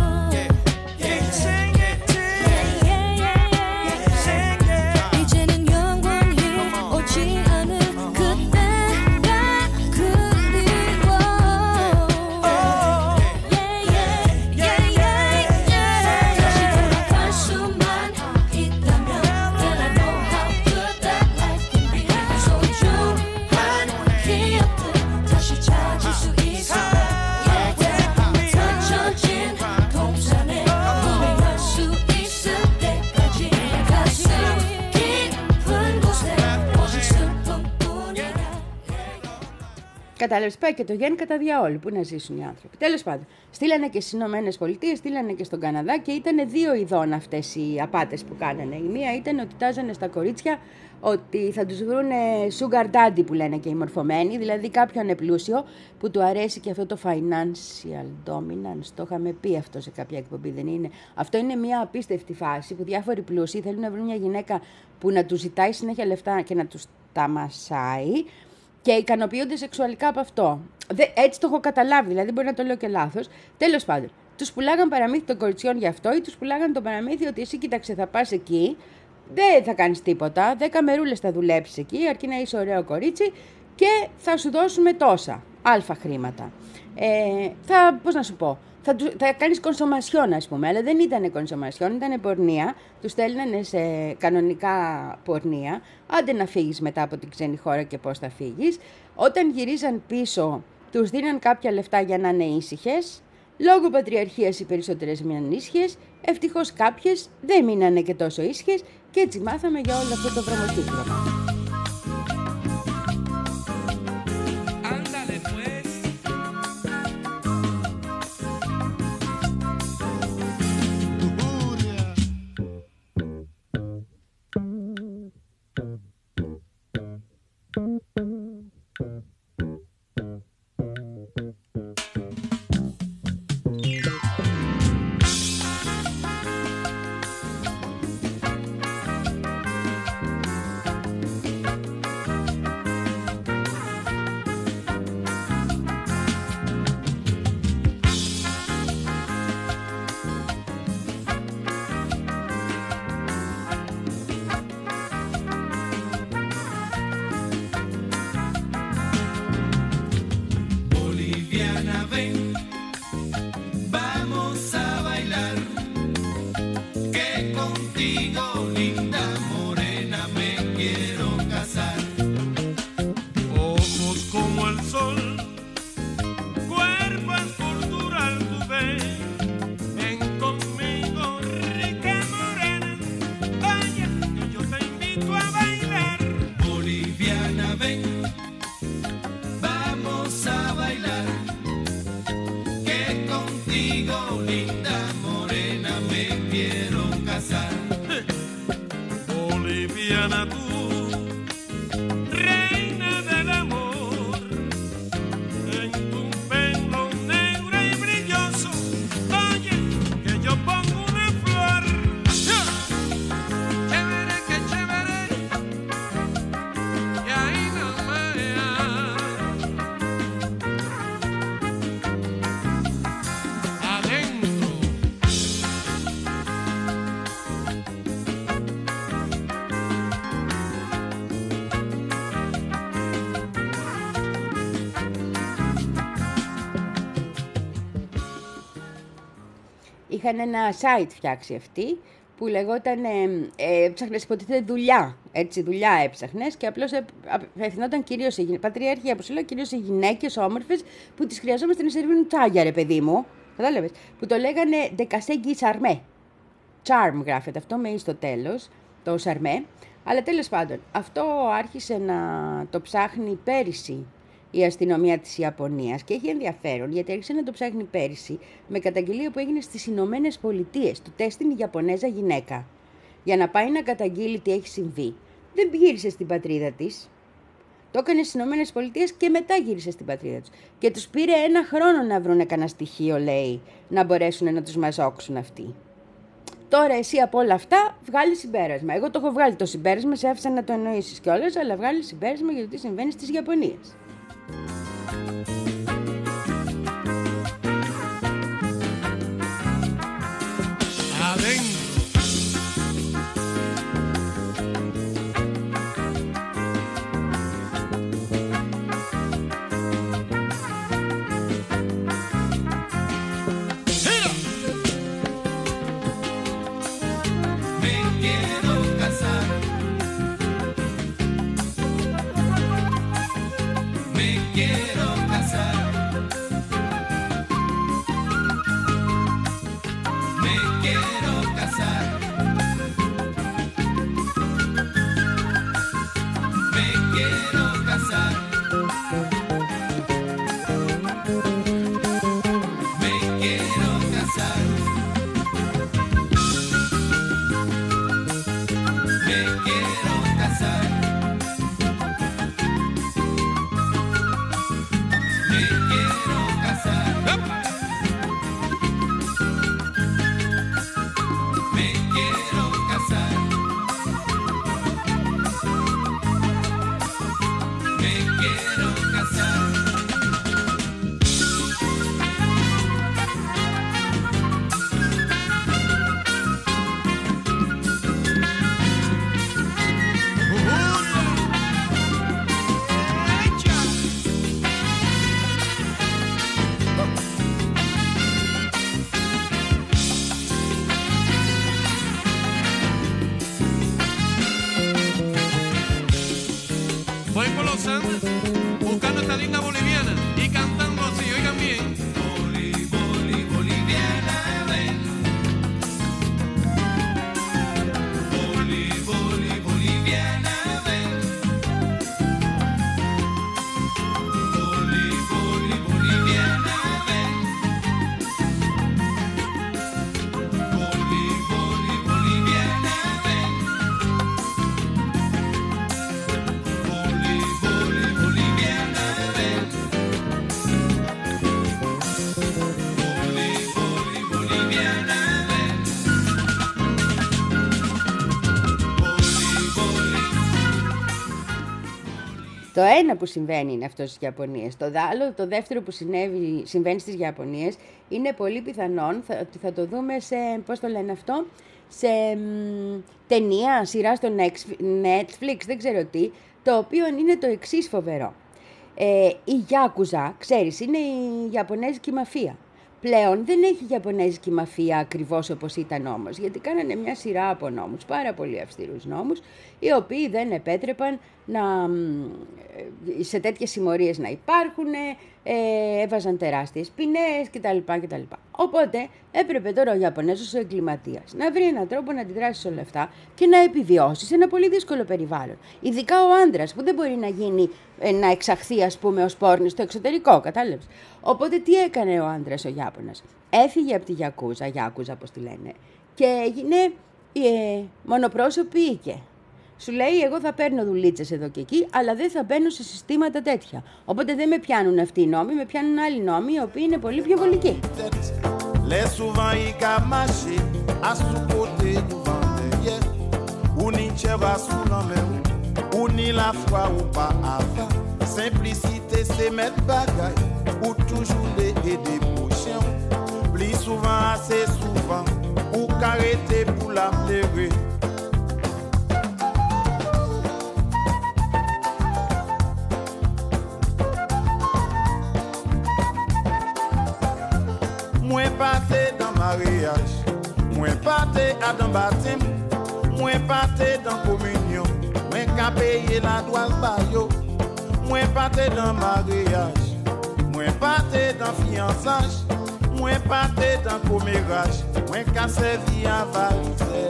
이제는 영원히 오지 않을 그때가 그리워 다시 돌아갈 수만 있다면 Then I know how good that life can be 소중한 기억들 다시 찾을 수 있을 때 펼쳐진 동산에 문을 열 수 있을 때까지 가슴 깊은 곳에 오직 슬픔뿐이야 Κατάλαβες, πάει και το γεν κατά διαόλου. Πού να ζήσουν οι άνθρωποι. Τέλος πάντων, στείλανε και στις Ηνωμένες Πολιτείες, στείλανε και στον Καναδά και ήταν δύο ειδών αυτές οι απάτες που κάνανε. Η μία ήταν ότι τάζανε στα κορίτσια ότι θα τους βρούνε sugar daddy που λένε και οι μορφωμένοι, δηλαδή κάποιον πλούσιο που του αρέσει και αυτό το financial dominance. Το είχαμε πει αυτό σε κάποια εκπομπή, δεν είναι. Αυτό είναι μια απίστευτη φάση που διάφοροι πλούσιοι θέλουν να βρουν μια γυναίκα που να τους ζητάει συνέχεια λεφτά και να τους τα μασάει. Και ικανοποιούνται σεξουαλικά από αυτό. Δε, έτσι το έχω καταλάβει, δηλαδή μπορεί να το λέω και λάθος. Τέλος πάντων, τους πουλάγαν παραμύθι των κοριτσιών γι' αυτό ή τους πουλάγαν το παραμύθι ότι εσύ κοίταξε θα πας εκεί, δεν θα κάνεις τίποτα, δέκα μερούλες θα δουλέψεις εκεί, αρκεί να είσαι ωραίο κορίτσι και θα σου δώσουμε τόσα, αλφα χρήματα. Ε, θα, πώς να σου πω, θα, θα κάνεις κονσομασιόν ας πούμε, αλλά δεν ήταν κονσομασιόν, ήταν πορνεία, τους στέλνανε σε κανονικά πορνεία, άντε να φύγεις μετά από την ξένη χώρα και πώς θα φύγεις. Όταν γυρίζαν πίσω, τους δίναν κάποια λεφτά για να είναι ήσυχες, λόγω πατριαρχίας οι περισσότερες μείναν ήσυχες, ευτυχώς κάποιες δεν μείνανε και τόσο ήσυχες και έτσι μάθαμε για όλο αυτό το βρωμοκύκλωμα. Είχαν ένα site φτιάξει αυτοί που λεγόταν, ε, ε, έψαχνες υποτίθεται δουλειά, έτσι, δουλειά έψαχνες και απλώς απευθυνόταν κυρίως σε γυναίκες, πατριαρχία όπως λέω, κυρίως σε γυναίκες όμορφες που τις χρειαζόμαστε να σερβίρουν τσάγια, ρε παιδί μου, κατάλαβες, που το λέγανε Decasegui Charmé. Charm γράφεται αυτό με «η» στο τέλος, το Charmé, αλλά τέλος πάντων, αυτό άρχισε να το ψάχνει πέρυσι η αστυνομία της Ιαπωνίας και έχει ενδιαφέρον γιατί άρχισε να το ψάχνει πέρυσι με καταγγελία που έγινε στις Ηνωμένες Πολιτείες. Του τέστην η Ιαπωνέζα γυναίκα για να πάει να καταγγείλει τι έχει συμβεί. Δεν γύρισε στην πατρίδα της. Το έκανε στις Ηνωμένες Πολιτείες και μετά γύρισε στην πατρίδα τους. Και τους πήρε ένα χρόνο να βρουν κανένα στοιχείο, λέει, να μπορέσουν να τους μαζόξουν αυτοί. Τώρα εσύ από όλα αυτά βγάλει συμπέρασμα. Εγώ το έχω βγάλει το συμπέρασμα, σε άφησα να το εννοήσεις κιόλας, αλλά βγάλει συμπέρασμα για το τι συμβαίνει στις Ιαπωνίες. Buscando esta linda boliviana y cantando así, oigan bien. Boli, boli, boliviana, ven. Boli, boli, boliviana, ven. Boli, boli, boliviana, ven. Boli, boli, boliviana, ven. Boli, boli, boliviana. Το ένα που συμβαίνει είναι αυτό στις Ιαπωνίες. Το άλλο, το δεύτερο που συνέβη, συμβαίνει στις Ιαπωνίες είναι πολύ πιθανόν θα, ότι θα το δούμε σε, πώς το λένε αυτό, σε μ, ταινία, σειρά στο Netflix, δεν ξέρω τι, το οποίο είναι το εξής φοβερό. Ε, η Γιάκουζα, ξέρεις, είναι η Ιαπωνέζικη μαφία. Πλέον δεν έχει Ιαπωνέζικη μαφία ακριβώς όπως ήταν όμως, γιατί κάνανε μια σειρά από νόμους, πάρα πολύ αυστηρούς νόμους, οι οποίοι δεν επέτρεπαν να, σε τέτοιες συμμορίες να υπάρχουν, ε, έβαζαν τεράστιες ποινές κτλ, κτλ. Οπότε έπρεπε τώρα ο Ιαπωνέζος ο εγκληματίας να βρει έναν τρόπο να αντιδράσει σε όλα αυτά και να επιβιώσει σε ένα πολύ δύσκολο περιβάλλον. Ειδικά ο άντρας που δεν μπορεί να γίνει, να εξαχθεί ας πούμε ως πόρνη στο εξωτερικό, κατάλαβες. Οπότε τι έκανε ο άντρας ο Ιάπωνας? Έφυγε από τη Γιακούζα, Γιάκουζα όπως τη λένε, και έγινε ε, μονοπρόσωπη οίκε. Σου λέει, εγώ θα παίρνω δουλίτσες εδώ και εκεί, αλλά δεν θα μπαίνω σε συστήματα τέτοια. Οπότε δεν με πιάνουν αυτοί οι νόμοι, με πιάνουν άλλοι νόμοι, οι οποίοι είναι πολύ πιο βολικοί. Les souvent y ka marché à sous côté du vent derrière ou ni cheva sous l'homme ou ni la foi ou pas avant simplicité c'est mettre bagaille ou toujours les aider pour chien plus souvent assez souvent ou carreter pour la pleurer. Moi parté dans mariage, moi parté à dans baptême, moi parté dans communion, moi qu'à payer la douane bayo, moi parté dans mariage, moi parté dans fiançage, moi parté dans commérage, moi qu'à servir à valise.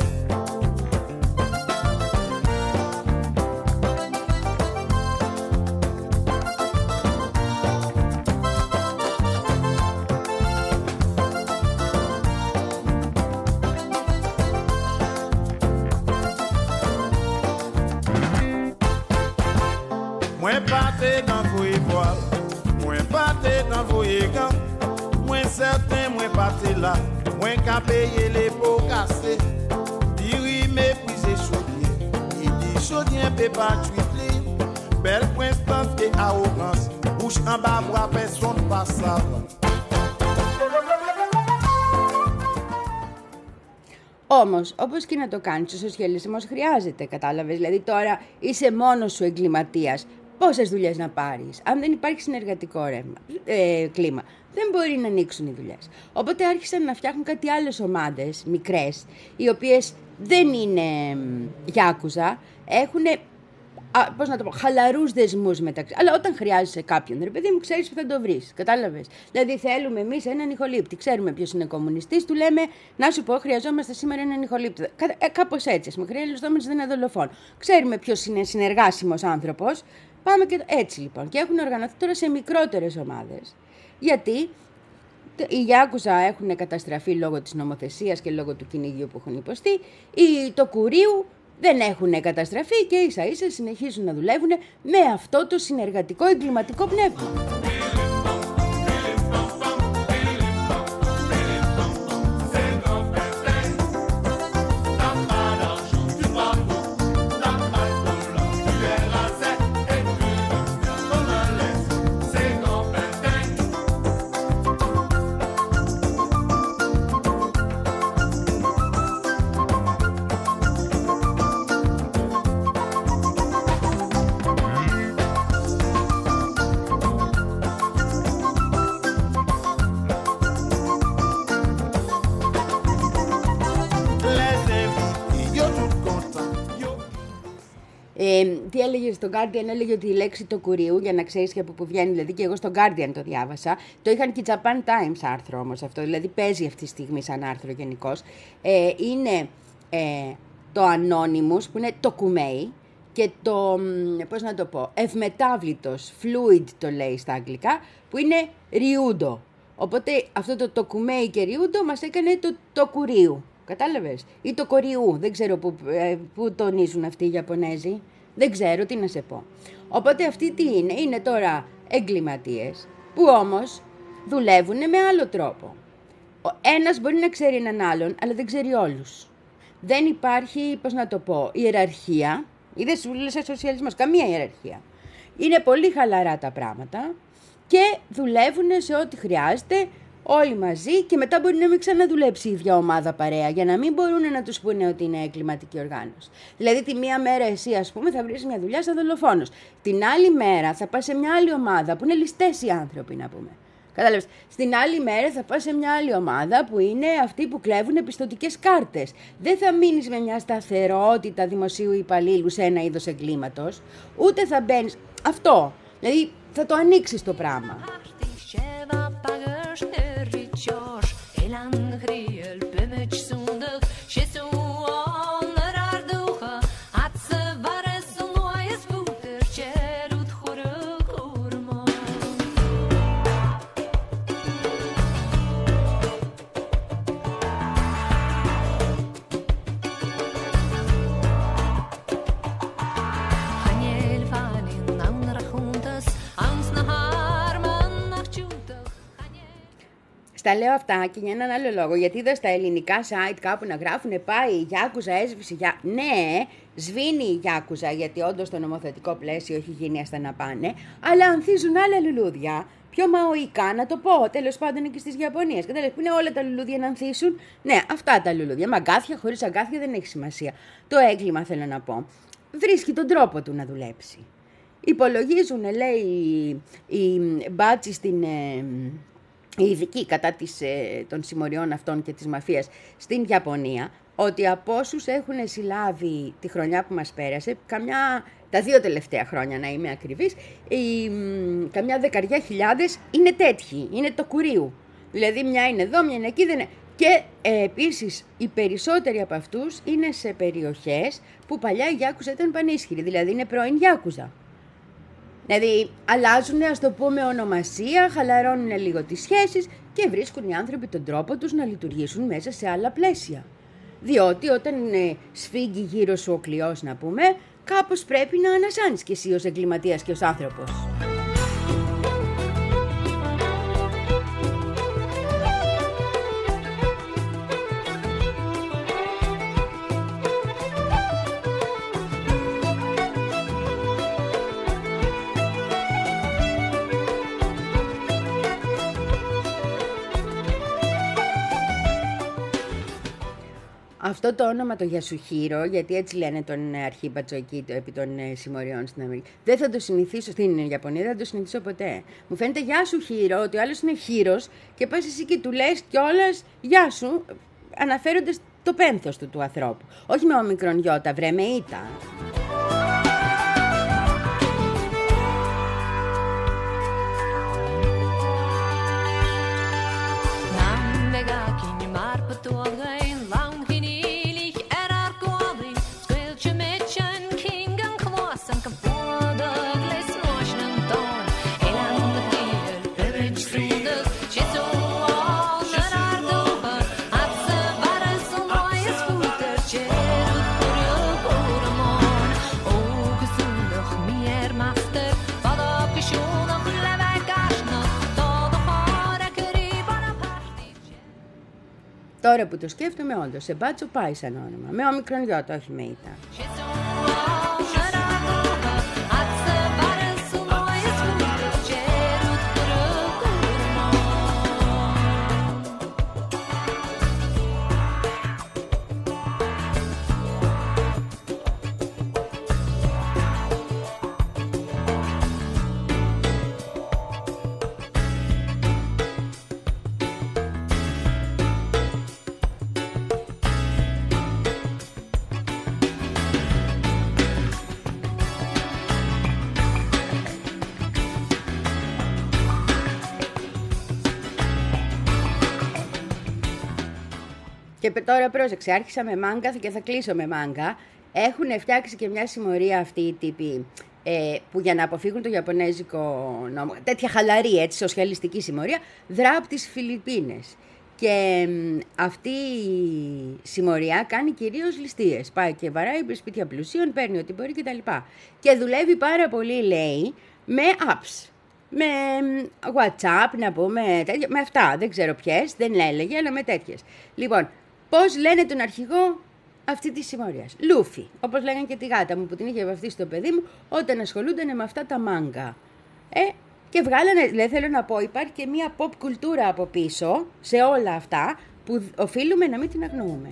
Moi parté dans vos éboires, moi parté dans vos égants, moi certain, moi parté là, moi qu'à payer les pots cassés, diri mépriser chaudier, il dit chaudier peut pas tuer, belle prestance et arrogance, bouche en bas, voir personne pas savant. Όμως, όπως και να το κάνεις, ο σοσιαλισμός χρειάζεται, κατάλαβες. Δηλαδή τώρα είσαι μόνος σου εγκληματίας. Πόσες δουλειές να πάρεις? Αν δεν υπάρχει συνεργατικό ρεύμα, ε, κλίμα, δεν μπορεί να ανοίξουν οι δουλειές. Οπότε άρχισαν να φτιάχνουν κάτι άλλες ομάδες, μικρές, οι οποίες δεν είναι γιάκουζα, έχουν, πώς να το πω, χαλαρούς δεσμούς μεταξύ. Αλλά όταν χρειάζεσαι κάποιον, ρε παιδί μου, ξέρεις που θα το βρεις. Κατάλαβες. Δηλαδή, θέλουμε εμείς έναν ηχολήπτη. Ξέρουμε ποιος είναι κομμουνιστής, του λέμε, να σου πω, χρειαζόμαστε σήμερα έναν ηχολήπτη. Ε, κάπως έτσι. Με χρειαζόμαστε ένα δολοφόνο. Ξέρουμε ποιος είναι συνεργάσιμος άνθρωπος. Πάμε και έτσι λοιπόν. Και έχουν οργανωθεί τώρα σε μικρότερες ομάδες. Γιατί οι Γιάκουζα έχουν καταστραφεί λόγω της νομοθεσίας και λόγω του κυνηγίου που έχουν υποστεί. Οι το Κουρίου δεν έχουν καταστραφεί και ίσα ίσα συνεχίζουν να δουλεύουν με αυτό το συνεργατικό εγκληματικό πνεύμα. Ε, τι έλεγε στο Guardian, έλεγε ότι η λέξη το Κουρίου, για να ξέρεις και από που βγαίνει, δηλαδή και εγώ στο Guardian το διάβασα, το είχαν και Japan Times άρθρο όμως αυτό, δηλαδή παίζει αυτή τη στιγμή σαν άρθρο γενικώς, ε, είναι ε, το Anonymous που είναι το κουμέι και το, πώς να το πω, ευμετάβλητος, fluid το λέει στα αγγλικά, που είναι ριούντο. Οπότε αυτό το, το κουμέι και ριούντο μας έκανε το, το Κουρίου. Κατάλαβες? Ή το Κοριού, δεν ξέρω που, ε, που τονίζουν αυτοί οι Ιαπωνέζοι. Δεν ξέρω τι να σε πω. Οπότε αυτοί τι είναι? Είναι τώρα εγκληματίες που όμως δουλεύουν με άλλο τρόπο. Ο ένας μπορεί να ξέρει έναν άλλον, αλλά δεν ξέρει όλους. Δεν υπάρχει, πώς να το πω, ιεραρχία. Είδες, σου λες σοσιαλισμός, καμία ιεραρχία. Είναι πολύ χαλαρά τα πράγματα και δουλεύουν σε ό,τι χρειάζεται όλοι μαζί και μετά μπορεί να μην ξαναδουλέψει η ίδια ομάδα παρέα για να μην μπορούν να τους πούνε ότι είναι εγκληματική οργάνωση. Δηλαδή τη μία μέρα εσύ ας πούμε θα βρεις μια δουλειά σαν δολοφόνος. Την άλλη μέρα θα πας σε μια άλλη ομάδα που είναι ληστές οι άνθρωποι να πούμε. Κατάλαβες. Στην άλλη μέρα θα πας σε μια άλλη ομάδα που είναι αυτοί που κλέβουν πιστωτικές κάρτες. Δεν θα μείνεις με μια σταθερότητα δημοσίου υπαλλήλου σε ένα είδος εγκλήματος, ούτε θα μπαίνεις. Αυτό. Δηλαδή θα το ανοίξεις το πράγμα. Τα λέω αυτά και για έναν άλλο λόγο, γιατί είδα στα ελληνικά site κάπου να γράφουν πάει η Γιάκουζα έσβησε για... Ναι, σβήνει η Γιάκουζα γιατί όντως το νομοθετικό πλαίσιο έχει γίνει άστα να πάνε, αλλά ανθίζουν άλλα λουλούδια, πιο μαοϊκά να το πω, τέλος πάντων και στις Ιαπωνίες. Κατάλαβες που είναι όλα τα λουλούδια να ανθίσουν. Ναι, αυτά τα λουλούδια, με αγκάθια, χωρίς αγκάθια δεν έχει σημασία. Το έγκλημα θέλω να πω, βρίσκει τον τρόπο του να δουλέψει. Υπολογίζουν, λέει, οι μπάτσι στην... οι ειδικοί κατά της, ε, των συμμοριών αυτών και της μαφίας στην Ιαπωνία, ότι από όσους έχουν συλλάβει τη χρονιά που μας πέρασε, καμιά, τα δύο τελευταία χρόνια να είμαι ακριβής, η, μ, καμιά δεκαριά χιλιάδες είναι τέτοιοι, είναι το κουρίου. Δηλαδή μια είναι εδώ, μια είναι εκεί, δεν είναι. Και ε, επίσης οι περισσότεροι από αυτούς είναι σε περιοχές που παλιά η Γιάκουζα ήταν πανίσχυρη, δηλαδή είναι πρώην Γιάκουζα. Δηλαδή αλλάζουν, ας το πούμε, ονομασία, χαλαρώνουν λίγο τις σχέσεις και βρίσκουν οι άνθρωποι τον τρόπο τους να λειτουργήσουν μέσα σε άλλα πλαίσια. Διότι όταν ε, σφίγγει γύρω σου ο κλειός, να πούμε, κάπως πρέπει να ανασάνεις κι εσύ ως εγκληματίας και ως άνθρωπος. Αυτό το όνομα το Γιασουχίρο, γιατί έτσι λένε τον αρχήπατσο εκεί επί των συμμοριών στην Αμερική, δεν θα το συνηθίσω στην Ιαπωνία, δεν θα το συνηθίσω ποτέ. Μου φαίνεται Γιασουχίρο, ότι ο άλλος είναι χείρος και πας εσύ και του λες κιόλας γεια σου, αναφέροντας το πένθος του του ανθρώπου. Όχι με ομικρον γιώτα, βρε με ήτα. Τώρα που το σκέφτομαι, όντως, σε μπάτσο πάει σαν όνομα. Με ομικρον γιώτα, όχι με ήτα. Και τώρα πρόσεξε, άρχισα με μάγκα και θα κλείσω με μάγκα. Έχουν φτιάξει και μια συμμορία αυτοί οι τύποι ε, που για να αποφύγουν το Ιαπωνέζικο νόμο, τέτοια χαλαρή έτσι, σοσιαλιστική συμμορία, δρά από τις Φιλιππίνες. Και ε, αυτή η συμμορία κάνει κυρίως ληστείες. Πάει και βαράει σπίτια πλουσίων, παίρνει ό,τι μπορεί κτλ. Και δουλεύει πάρα πολύ, λέει, με apps. Με WhatsApp, να πούμε, τέτοια, με αυτά. Δεν ξέρω ποιες, δεν έλεγε, αλλά με τέτοιες. Λοιπόν, πώς λένε τον αρχηγό? αυτή τη συμμορίας. Λούφι, όπως λέγανε και τη γάτα μου που την είχε βαφτίσει το παιδί μου όταν ασχολούνταν με αυτά τα μάγκα. Ε, και βγάλανε, δηλαδή θέλω να πω, υπάρχει και μια pop κουλτούρα από πίσω σε όλα αυτά που οφείλουμε να μην την αγνοούμε.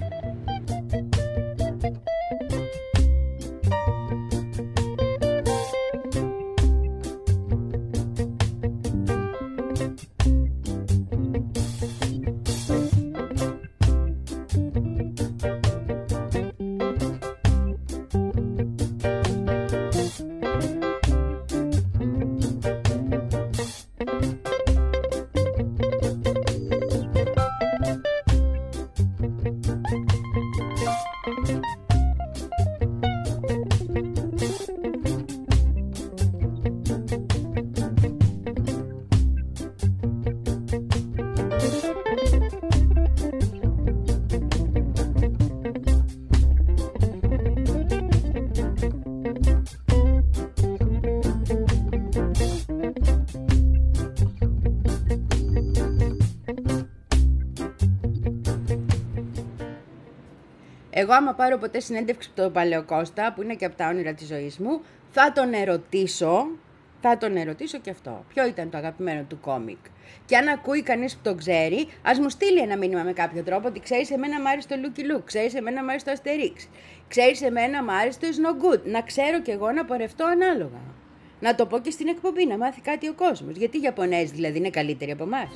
Εγώ άμα πάρω ποτέ συνέντευξη από τον Παλαιοκώστα, που είναι και από τα όνειρα της ζωής μου, θα τον ερωτήσω, θα τον ερωτήσω και αυτό. Ποιο ήταν το αγαπημένο του κόμικ. Και αν ακούει κανείς που το ξέρει, ας μου στείλει ένα μήνυμα με κάποιο τρόπο ότι ξέρεις εμένα μ' άρεσε το Lucky Luke, ξέρεις εμένα μ' άρεσε το Asterix, ξέρεις εμένα μ' άρεσε το Is No Good. Να ξέρω κι εγώ να πορευτώ ανάλογα. Να το πω και στην εκπομπή, να μάθει κάτι ο κόσμος. Γιατί οι Ιαπωνέζοι δηλαδή είναι καλύτεροι από εμάς.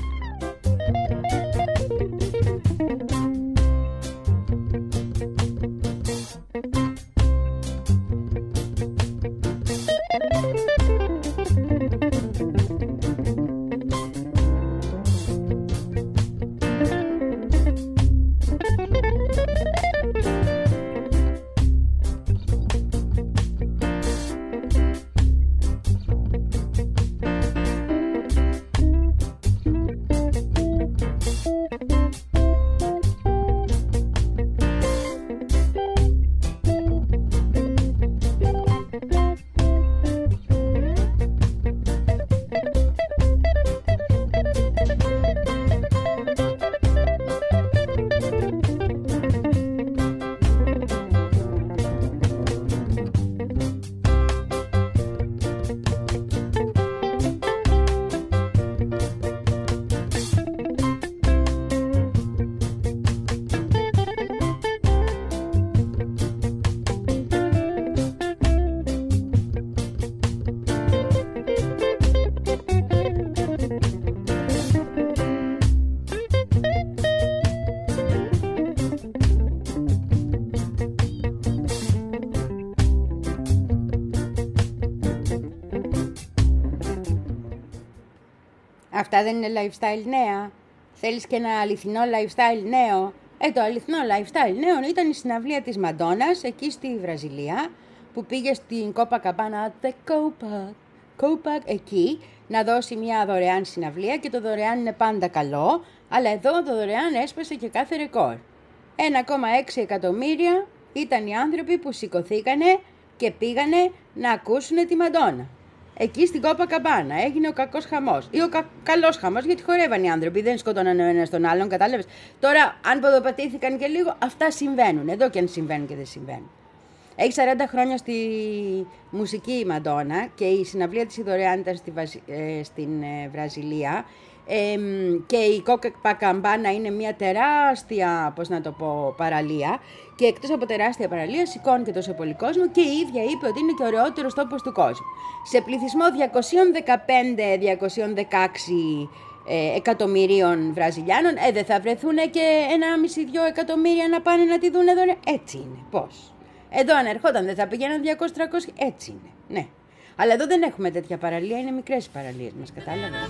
Αυτά δεν είναι lifestyle νέα. Θέλεις και ένα αληθινό lifestyle νέο. Ε, το αληθινό lifestyle νέο ήταν η συναυλία της Μαντόνας εκεί στη Βραζιλία, που πήγε στην Copacabana, the Copa, Copa εκεί, να δώσει μια δωρεάν συναυλία, και το δωρεάν είναι πάντα καλό, αλλά εδώ το δωρεάν έσπασε και κάθε ρεκόρ. ένα κόμμα έξι εκατομμύρια ήταν οι άνθρωποι που σηκωθήκανε και πήγανε να ακούσουν τη Μαντόνα. Εκεί στην Copacabana έγινε ο κακός χαμός. Ή ο κα... καλός χαμός, γιατί χορεύαν οι άνθρωποι, δεν σκότωναν ο ένας τον άλλον, κατάλαβες. Τώρα, αν ποδοπατήθηκαν και λίγο, αυτά συμβαίνουν. Εδώ και αν συμβαίνουν και δεν συμβαίνουν. Έχει σαράντα χρόνια στη μουσική η Μαντόνα και η συναυλία της η δωρεάν ήταν στη Βαζι... ε, στην ε, Βραζιλία. Ε, και η Copacabana είναι μια τεράστια, πώς να το πω, παραλία, και εκτός από τεράστια παραλία σηκώνει και τόσο πολύ κόσμο, και η ίδια είπε ότι είναι και ο ωραιότερος τόπος του κόσμου. Σε πληθυσμό διακόσια δεκαπέντε με διακόσια δεκαέξι ε, εκατομμυρίων Βραζιλιάνων, ε, δεν θα βρεθούν και ένα μισή δύο εκατομμύρια να πάνε να τη δουν εδώ. Έτσι είναι. Πώς? Εδώ αν ερχόταν δεν θα πηγαίναν διακόσια τριακόσια. Έτσι είναι. Ναι. Αλλά εδώ δεν έχουμε τέτοια παραλία, είναι μικρές οι παραλίες μας, κατάλαβες.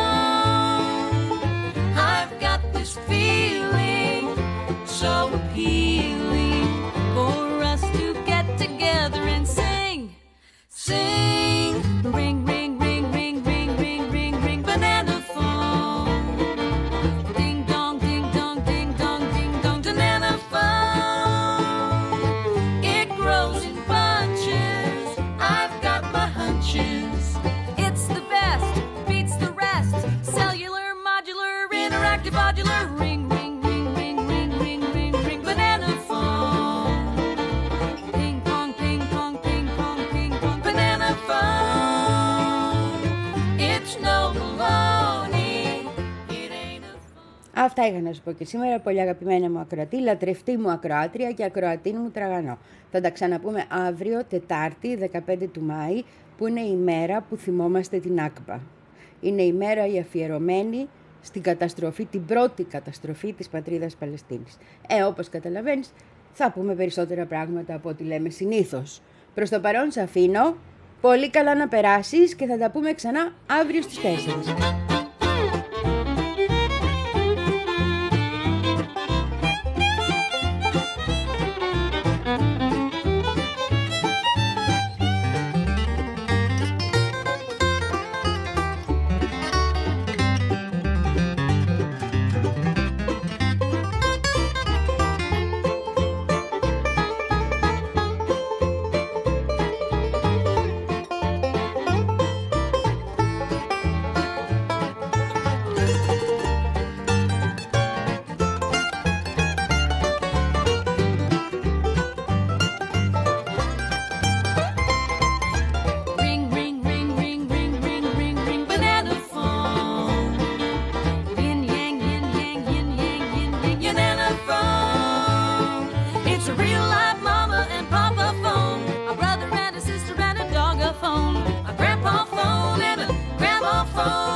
I've got this feeling so appealing for us to get together and sing, sing, ring, ring, ring, ring, ring, ring, ring, ring, banana phone, ding dong, ding dong, ding dong, ding dong, banana phone. It grows in bunches. I've got my hunches. It's the best, beats the rest. Cellular, modular, interactive, modular, ring, ring, ring, ring, ring, ring, ring, ring, banana phone. Αυτά είχα να σου πω και σήμερα, πολύ αγαπημένα μου ακροατή, λατρευτή μου ακροάτρια και ακροατή μου τραγανό. Θα τα ξαναπούμε αύριο, Τετάρτη, δεκαπέντε του Μάη, που είναι η μέρα που θυμόμαστε την Νάκμπα. Είναι η μέρα η αφιερωμένη στην καταστροφή, την πρώτη καταστροφή της πατρίδας Παλαιστίνης. Ε, όπως καταλαβαίνεις, θα πούμε περισσότερα πράγματα από ό,τι λέμε συνήθως. Προς το παρόν σε αφήνω, πολύ καλά να περάσεις και θα τα πούμε ξανά αύριο στις τέσσερις. Phone, a grandpa phone and a grandma phone.